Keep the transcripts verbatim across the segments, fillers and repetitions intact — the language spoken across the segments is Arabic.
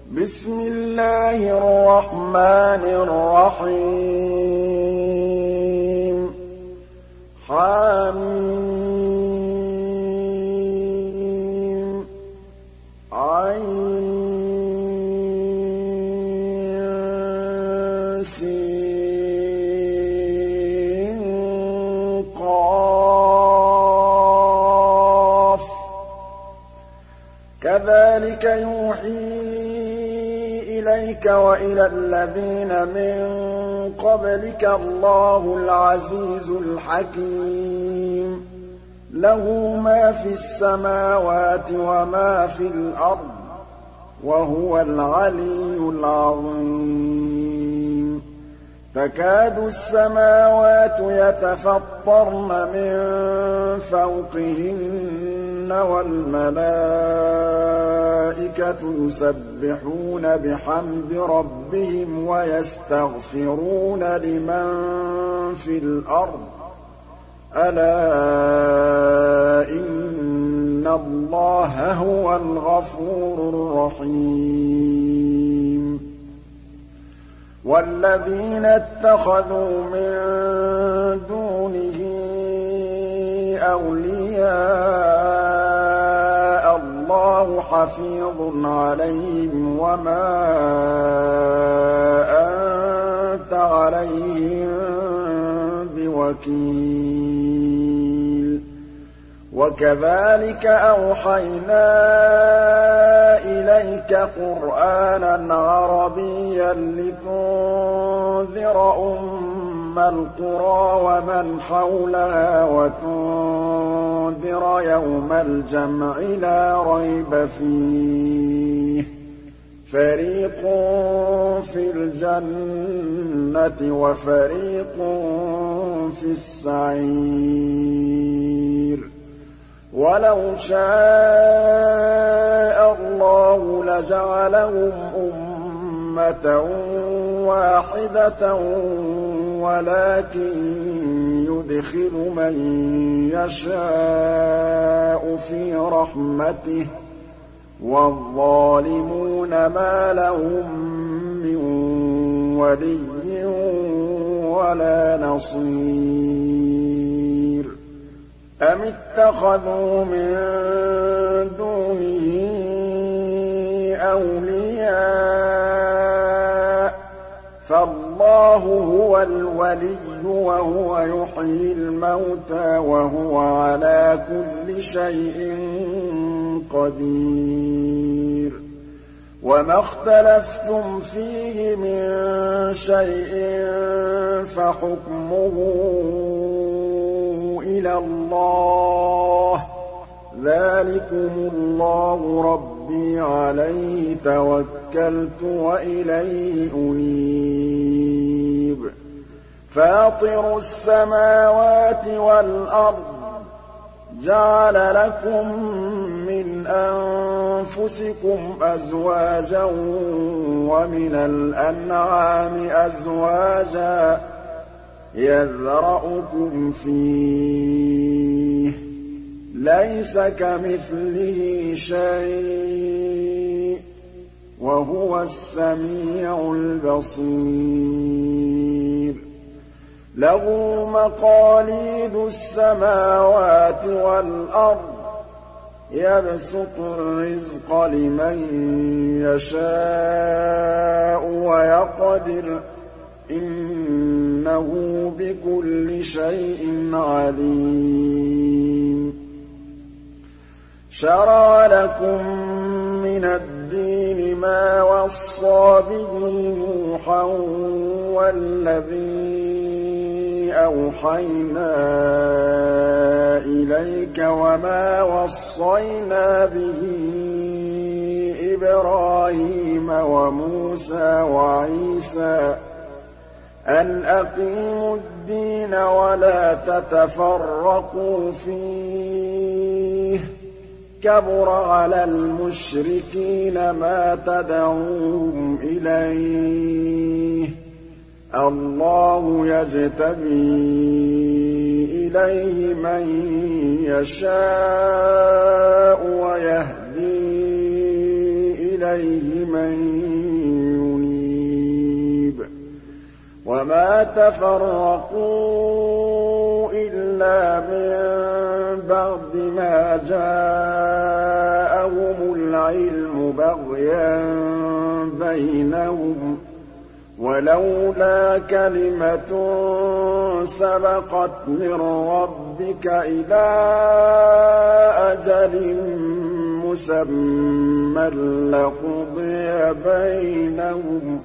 بسم الله الرحمن الرحيم حميم عين سين قاف كذلك يوحي إليك وإلى الذين من قبلك الله العزيز الحكيم له ما في السماوات وما في الأرض وهو العلي العظيم تكاد السماوات يتفطرن من فوقهن والملائكة يسبحون بحمد ربهم ويستغفرون لمن في الأرض ألا إن الله هو الغفور الرحيم والذين اتخذوا من دونه أولياء الله حفيظ عليهم وما أنت عليهم بوكيل وكذلك أوحينا إليك قرآنا عربيا لتنذر أم القرى ومن حولها وتنذر يوم الجمع لا ريب فيه فريق في الجنة وفريق في السعير ولو شاء الله لجعلهم أمة واحدة ولكن يدخل من يشاء في رحمته والظالمون ما لهم من ولي ولا نصير أم اتخذوا من دونه أولياء فالله هو الولي وهو يحيي الموتى وهو على كل شيء قدير وما اختلفتم فيه من شيء فحكمه إلى الله ذلكم الله ربي عليه توكلت وإليه أنيب فاطر السماوات والأرض جعل لكم من أنفسكم أزواجا ومن الأنعام أزواجا يذرأكم فيه ليس كمثله شيء وهو السميع البصير له مقاليد السماوات والأرض يبسط الرزق لمن يشاء ويقدر إنه بكل شيء عليم شرع لكم من الدين ما وصى به نوحا والذي أوحينا إليك وما وصينا به إبراهيم وموسى وعيسى أن أقيموا الدين ولا تتفرقوا فيه كبر على المشركين ما تدعوهم إليه الله يجتبي إليه من يشاء ويهدي إليه إِلَيْهِ مَن يُنِيبُ وَمَا تَفَرَّقُوا إِلَّا مِن بَعْدِ مَا جَاءَهُمُ الْعِلْمُ بَغْيًا بَيْنَهُمْ ۚ وَلَوْلَا كَلِمَةٌ سَبَقَتْ مِن رَّبِّكَ إِلَىٰ أَجَلٍ مُّسَمًّى لَّقُضِيَ بَيْنَهُمْ ۚ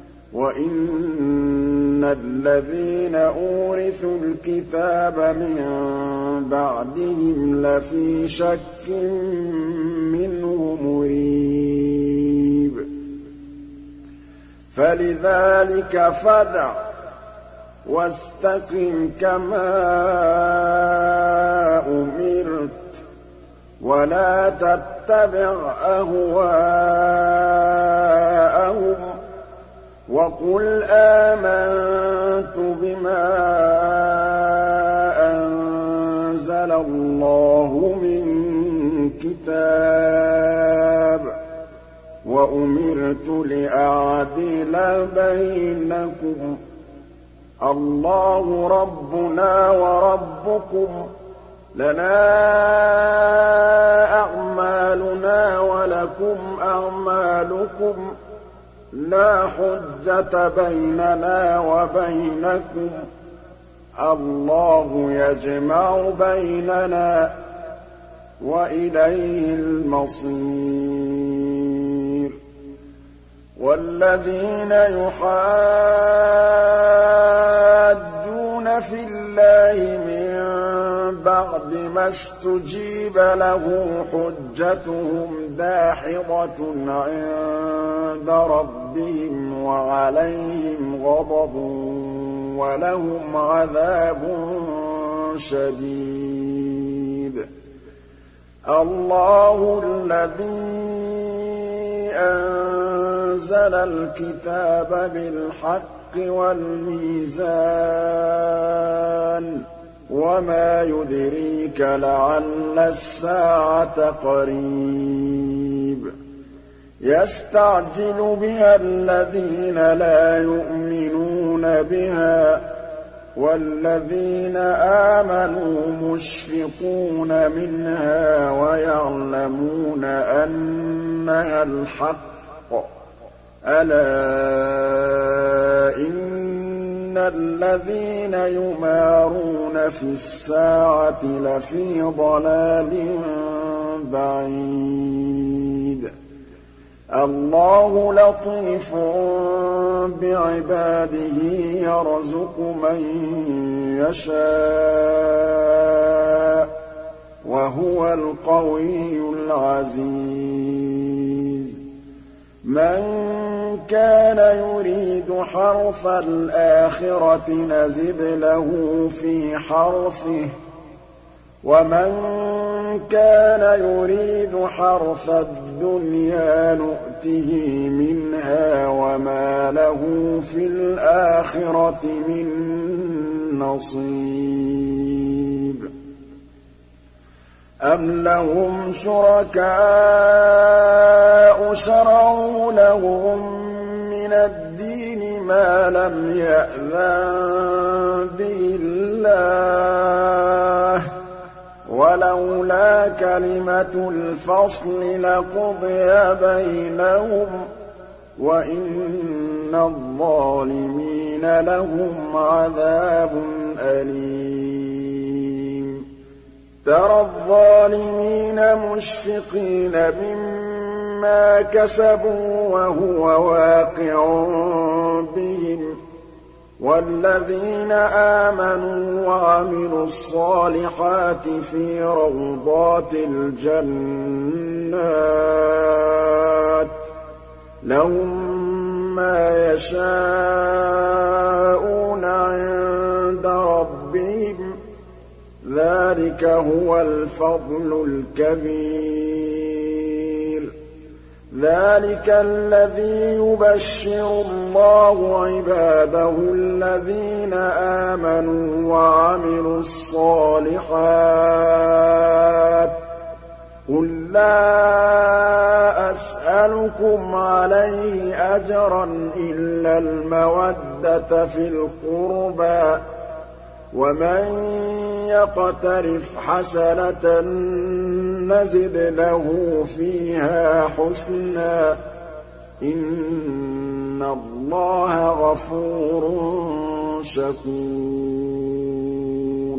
وَإِنَّ الَّذِينَ أُورِثُوا الْكِتَابَ مِن بَعْدِهِمْ لَفِي شَكٍّ مِّنْهُ مُرِيبٍ فَلِذَٰلِكَ فَادْعُ وَاسْتَقِمْ كَمَا أُمِرْتَ وَلَا تَتَّبِعْ أَهْوَاءَهُمْ وَقُلْ آمَنتُ بِمَا أَنزَلَ اللَّهُ مِن كِتَابٍ وَأُمِرْتُ لِأَعْدِلَ بَيْنَكُمُ ۖ اللَّهُ رَبُّنَا وَرَبُّكُمْ لَنَا أَعْمَالُنَا وَلَكُمْ أَعْمَالُكُمْ لَا حُجَّةَ بَيْنَنَا وَبَيْنَكُمْ ۖ اللَّهُ يَجْمَعُ بَيْنَنَا وَإِلَيْهِ الْمَصِيرُ وَالَّذِينَ يُحَادُّونَ فِي اللَّهِ مِن بَعْدِ مَا اسْتُجِيبَ لَهُ حُجَّتُهُمْ دَاحِضَةٌ عِندَ رَبِّهِمْ وَعَلَيْهِمْ غَضَبٌ وَلَهُمْ عَذَابٌ شَدِيدٌ اللَّهُ الَّذِي أَنزَلَ الْكِتَابَ بِالْحَقِّ وَالْمِيزَانَ وَمَا يُدْرِيكَ لَعَلَّ السَّاعَةَ قَرِيبٌ يَسْتَعْجِلُ بِهَا الَّذِينَ لَا يُؤْمِنُونَ بِهَا ۖ وَالَّذِينَ آمَنُوا مُشْفِقُونَ مِنْهَا وَيَعْلَمُونَ أَنَّهَا الْحَقُّ ۗ أَلَا إِنَّ الَّذِينَ يُمَارُونَ فِي السَّاعَةِ لَفِي ضَلَالٍ بَعِيدٍ اللَّهُ لَطِيفٌ بِعِبَادِهِ يَرْزُقُ مَن يَشَاءُ ۖ وَهُوَ الْقَوِيُّ الْعَزِيزُ مَن كَانَ يُرِيدُ حَرْثَ الْآخِرَةِ نَزِدْ لَهُ فِي حَرْثِهِ ۖ وَمَن كَانَ يُرِيدُ حَرْثَ الدُّنْيَا نُؤْتِهِ مِنْهَا وَمَا لَهُ فِي الْآخِرَةِ مِن نَّصِيبٍ أَمْ لَهُمْ شُرَكَاءُ شَرَعُوا لَهُم مِّنَ الدِّينِ مَا لَمْ يَأْذَن بِهِ اللَّهُ ۚ وَلَوْلَا كَلِمَةُ الْفَصْلِ لَقُضِيَ بَيْنَهُمْ ۗ وَإِنَّ الظَّالِمِينَ لَهُمْ عَذَابٌ أَلِيمٌ تَرَى الظَّالِمِينَ مُشْفِقِينَ مِمَّا كَسَبُوا وَهُوَ وَاقِعٌ بِهِمْ ۗ وَالَّذِينَ آمَنُوا وَعَمِلُوا الصَّالِحَاتِ فِي رَوْضَاتِ الْجَنَّاتِ لَهُم مَّا يَشَاءُونَ عِندَ رَبِّهِمْ ۚ ذَٰلِكَ هُوَ الْفَضْلُ الْكَبِيرُ ذَٰلِكَ الَّذِي يُبَشِّرُ اللَّهُ عِبَادَهُ الَّذِينَ آمَنُوا وَعَمِلُوا الصَّالِحَاتِ قُل لَّا أَسْأَلُكُمْ عَلَيْهِ أَجْرًا إِلَّا الْمَوَدَّةَ فِي الْقُرْبَىٰ ۗ وَمَن يَقْتَرِفْ حَسَنَةً نَّزِدْ لَهُ فِيهَا حُسْنًا ۚ إِنَّ اللَّهَ غَفُورٌ شَكُورٌ.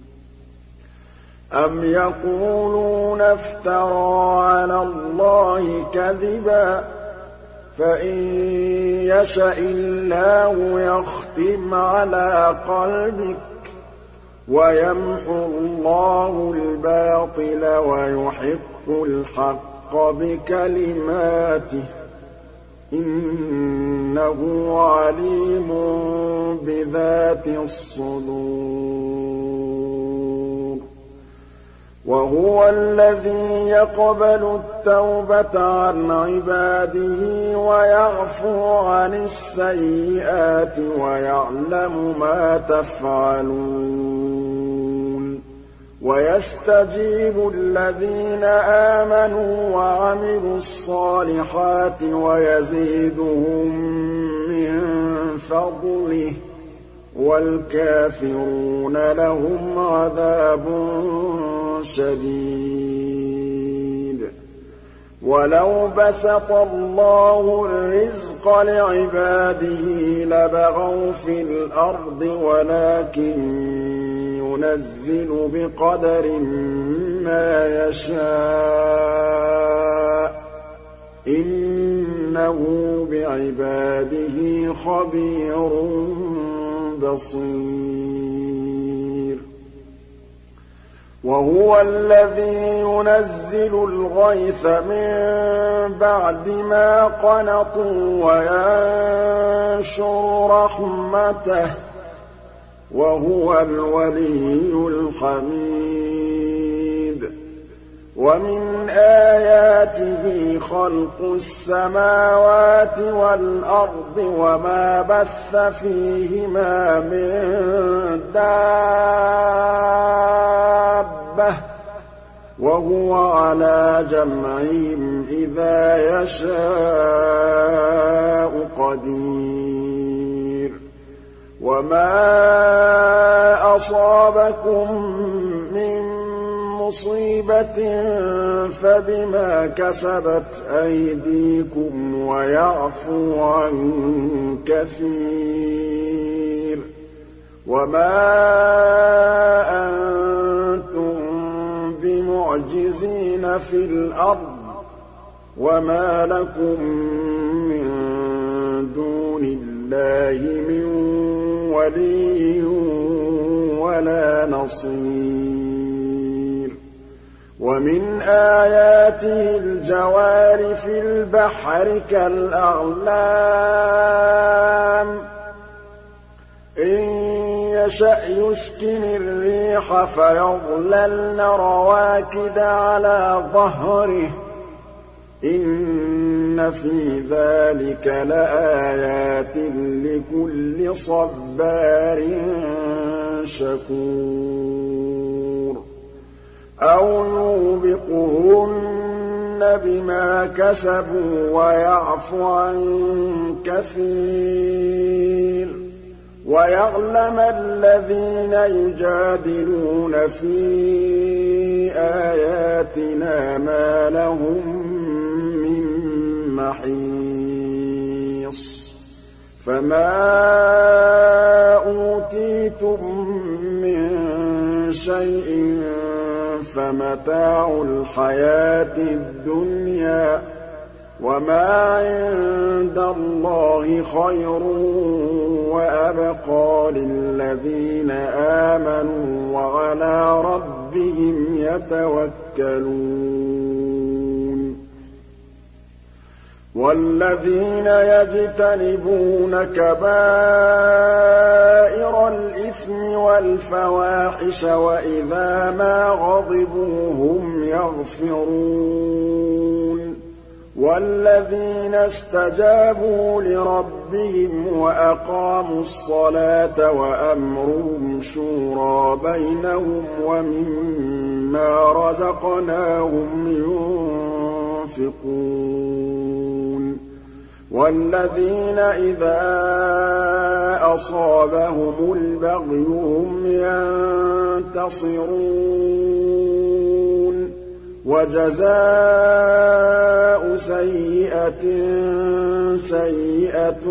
أَمْ يَقُولُونَ افْتَرَىٰ عَلَى اللَّهِ كَذِبًا ۖ فَإِن يَشَإِ اللَّهُ يَخْتِمْ عَلَىٰ قَلْبِكَ وَيَمْحُ اللَّهُ الْبَاطِلَ وَيُحِقُّ الْحَقَّ بِكَلِمَاتِهِ ۚ إِنَّهُ عَلِيمٌ بِذَاتِ الصُّدُورِ. وَهُوَ الَّذِي يَقْبَلُ التَّوْبَةَ عَنْ عِبَادِهِ وَيَعْفُو عَنِ السَّيِّئَاتِ وَيَعْلَمُ مَا تَفْعَلُونَ. وَيَسْتَجِيبُ الَّذِينَ آمَنُوا وَعَمِلُوا الصَّالِحَاتِ وَيَزِيدُهُم مِّن فَضْلِهِ ۚ وَالْكَافِرُونَ لَهُمْ عَذَابٌ شَدِيدٌ. وَلَوْ بَسَطَ اللَّهُ الرِّزْقَ لِعِبَادِهِ لَبَغَوْا فِي الْأَرْضِ وَلَٰكِن يُنَزِّلُ بِقَدَرٍ مَّا يَشَاءُ ۚ إِنَّهُ بِعِبَادِهِ خَبِيرٌ بَصِيرٌ. وَهُوَ الَّذِي يُنَزِّلُ الْغَيْثَ مِن بَعْدِ مَا قَنَطُوا وَيَنشُرُ رَحْمَتَهُ ۚ وَهُوَ الْوَلِيُّ الْحَمِيدُ. وَمِنْ آيَاتِهِ خَلْقُ السَّمَاوَاتِ وَالْأَرْضِ وَمَا بَثَّ فِيهِمَا مِن دَابَّةٍ ۚ وَهُوَ عَلَىٰ جَمْعِهِمْ إِذَا يَشَاءُ قَدِيرٌ. وَمَا أَصَابَكُم مِّن مُّصِيبَةٍ فَبِمَا كَسَبَتْ أَيْدِيكُمْ وَيَعْفُو عَن كَثِيرٍ. وَمَا أَنتُم بِمُعْجِزِينَ فِي الْأَرْضِ ۖ وَمَا لَكُم مِّن دُونِ اللَّهِ مِن وَلِيٍّ وَلَا نَصِيرٍ. وَمِنْ آيَاتِهِ الْجَوَارِ فِي الْبَحْرِ كَالْأَعْلَامِ إِن يَشَأْ يُسْكِنِ الرِّيحَ فَيَظْلَلْنَ رَوَاكِدَ عَلَىٰ ظَهْرِهِ ۚ إِنَّ فِي ذَٰلِكَ لَآيَاتٍ لِّكُلِّ صَبَّارٍ شَكُورٍ. أَوْ يُوبِقْهُنَّ بِمَا كَسَبُوا وَيَعْفُ عَن كَثِيرٍ. وَيَعْلَمَ الَّذِينَ يُجَادِلُونَ فِي آيَاتِنَا مَا لَهُم مِّن مَّحِيصٍ. فَمَا أُوتِيتُم مِّن شَيْءٍ فَمَتَاعُ الْحَيَاةِ الدُّنْيَا ۖ وَمَا عِندَ اللَّهِ خَيْرٌ وَأَبْقَىٰ لِلَّذِينَ آمَنُوا وَعَلَىٰ رَبِّهِمْ يَتَوَكَّلُونَ. وَالَّذِينَ يَجْتَنِبُونَ كَبَائِرَ الْإِثْمِ وَالْفَوَاحِشَ وَإِذَا مَا غَضِبُوا هُمْ يَغْفِرُونَ. وَالَّذِينَ اسْتَجَابُوا لِرَبِّهِمْ وَأَقَامُوا الصَّلَاةَ وَأَمْرُهُمْ شُورَىٰ بَيْنَهُمْ وَمِمَّا رَزَقْنَاهُمْ يُنفِقُونَ وَالَّذِينَ إِذَا أَصَابَهُمُ الْبَغْيُ هُمْ يَنتَصِرُونَ وَجَزَاءُ سَيِّئَةٍ سَيِّئَةٌ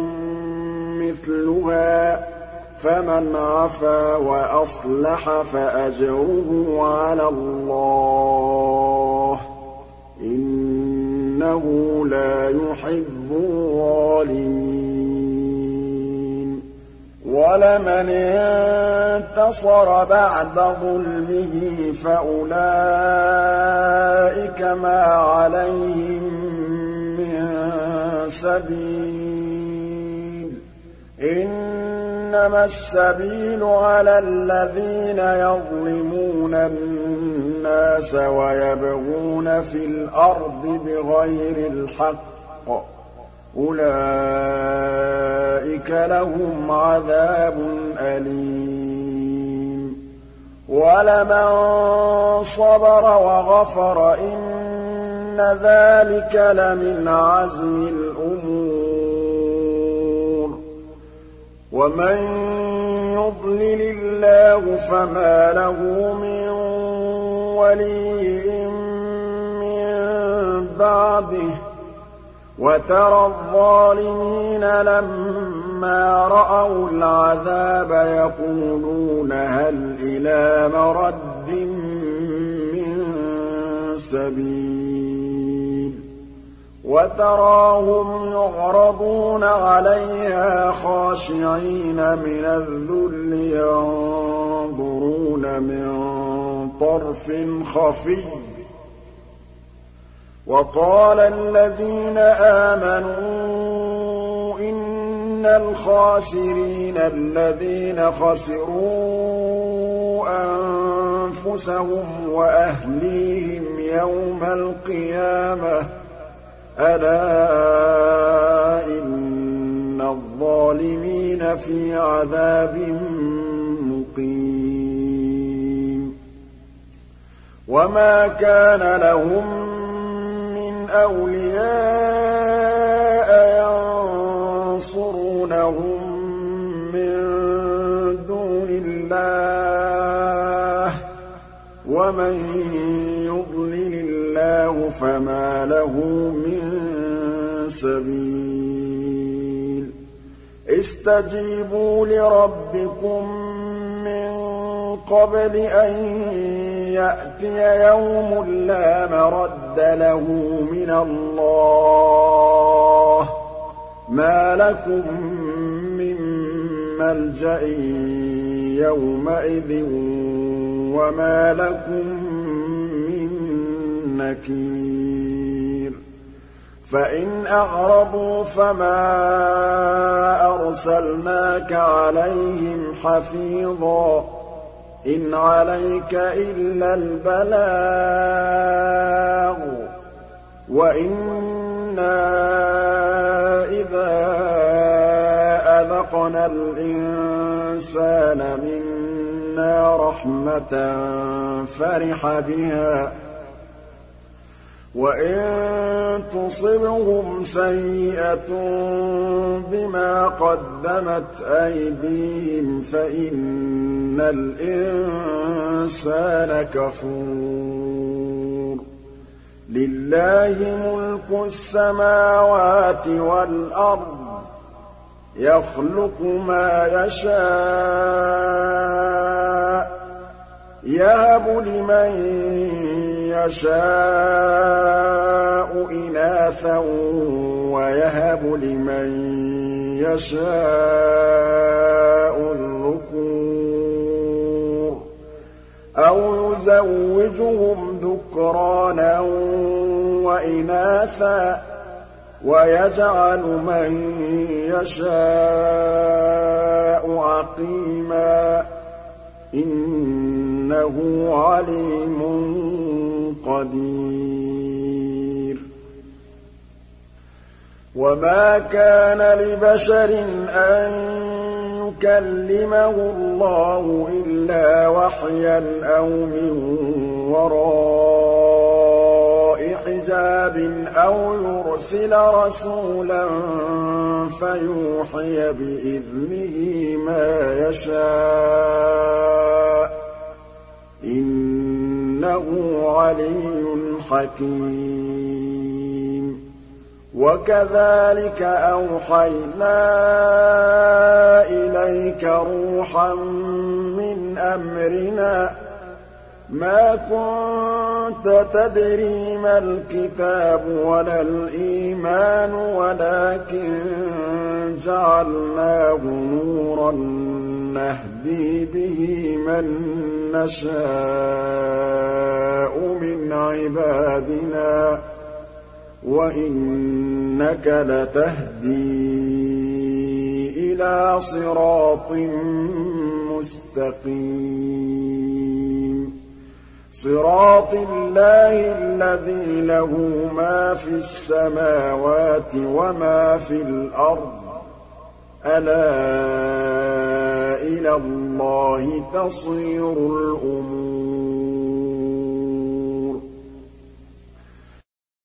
مِثْلُهَا فَمَنْ عَفَا وَأَصْلَحَ فَأَجْرُهُ عَلَى اللَّهِ ۚ إِنَّهُ لَا يُحِبُّ الظَّالِمِينَ وَلَمَنِ انتَصَرَ بَعْدَ ظُلْمِهِ فَأُولَٰئِكَ مَا عَلَيْهِم مِّن سَبِيلٍ ۖ إِنَّمَا السَّبِيلُ عَلَى الَّذِينَ يَظْلِمُونَ النَّاسَ وَيَبْغُونَ فِي الْأَرْضِ بِغَيْرِ الْحَقِّ ۚ أُولَٰئِكَ لَهُمْ عَذَابٌ أَلِيمٌ وَلَمَن صَبَرَ وَغَفَرَ إِنَّ ذَٰلِكَ لَمِنْ عَزْمِ الْأُمُورِ وَمَن يُضْلِلِ اللَّهُ فَمَا لَهُ مِن وَلِيٍّ مِّن بَعْدِهِ ۗ وَتَرَى الظَّالِمِينَ لَمَّا رَأَوُا الْعَذَابَ يَقُولُونَ هَلْ إِلَىٰ مَرَدٍّ مِّن سَبِيلٍ وَتَرَاهُمْ يُعْرَضُونَ عَلَيْهَا خَاشِعِينَ مِنَ الذُّلِّ يَنظُرُونَ مِن طَرْفٍ خَفِيٍّ وَقَالَ الَّذِينَ آمَنُوا إِنَّ الْخَاسِرِينَ الَّذِينَ خَسِرُوا أَنفُسَهُمْ وَأَهْلِيهِمْ يَوْمَ الْقِيَامَةِ ۗ أَلَا إِنَّ الظَّالِمِينَ فِي عَذَابٍ مُّقِيمٍ وَمَا كَانَ لَهُم أَوْلِيَاءَ يَنصُرُونَهُم مِّن دُونِ اللَّهِ ۗ وَمَن يُضْلِلِ اللَّهُ فَمَا لَهُ مِن سَبِيلٍ اسْتَجِيبُوا لِرَبِّكُم مِّن قَبْلِ أَن يَأْتِيَ يَوْمٌ لَّا مَرَدَّ لَهُ مِنَ اللَّهِ ۚ مَا لَكُم مِّن مَّلْجَإٍ يَوْمَئِذٍ وَمَا لَكُم مِّن نَّكِيرٍ فَإِنْ أَعْرَضُوا فَمَا أَرْسَلْنَاكَ عَلَيْهِمْ حَفِيظًا ۖ إِنْ عَلَيْكَ إِلَّا الْبَلَاغُ ۗ وَإِنَّا إِذَا أَذَقْنَا الْإِنسَانَ مِنَّا رَحْمَةً فَرِحَ بِهَا ۖ وَإِن تُصِبْهُمْ سَيِّئَةٌ بِمَا قَدَّمَتْ أَيْدِيهِمْ فَإِنَّ الْإِنسَانَ كَفُورٌ لِلَّهِ مُلْكُ السَّمَاوَاتِ وَالْأَرْضِ ۚ يَخْلُقُ مَا يَشَاءُ ۚ يَهَبُ لِمَن يَشَاءُ إِنَاثًا وَيَهَبُ لِمَن يَشَاءُ الذُّكُورَ أَوْ يُزَوِّجُهُمْ ذُكْرَانًا وَإِنَاثًا ۖ وَيَجْعَلُ مَن يَشَاءُ عَقِيمًا ۚ إِنَّهُ عَلِيمٌ قَدِيرٌ وَمَا كَانَ لِبَشَرٍ أَن يُكَلِّمَهُ اللَّهُ إِلَّا وَحْيًا أَوْ مِن وَرَاءِ حِجَابٍ أَوْ يُرْسِلَ رَسُولًا فَيُوحِيَ بِإِذْنِهِ مَا يَشَاءُ ۚ إِنَّهُ عَلِيٌّ حَكِيمٌ. وَكَذَٰلِكَ أَوْحَيْنَا إِلَيْكَ رُوحًا مِّنْ أَمْرِنَا ۚ مَا كُنتَ تَدْرِي مَا الْكِتَابُ وَلَا الْإِيمَانُ وَلَٰكِن جَعَلْنَاهُ نُورًا نَّهْدِي بِهِ مَن نَّشَاءُ مِنْ عِبَادِنَا ۚ وَإِنَّكَ لَتَهْدِي إِلَىٰ صِرَاطٍ مُّسْتَقِيمٍ صِرَاطِ اللَّهِ الَّذِي لَهُ مَا فِي السَّمَاوَاتِ وَمَا فِي الْأَرْضِ ۗ أَلَا إِلَى اللَّهِ تَصِيرُ الْأُمُورُ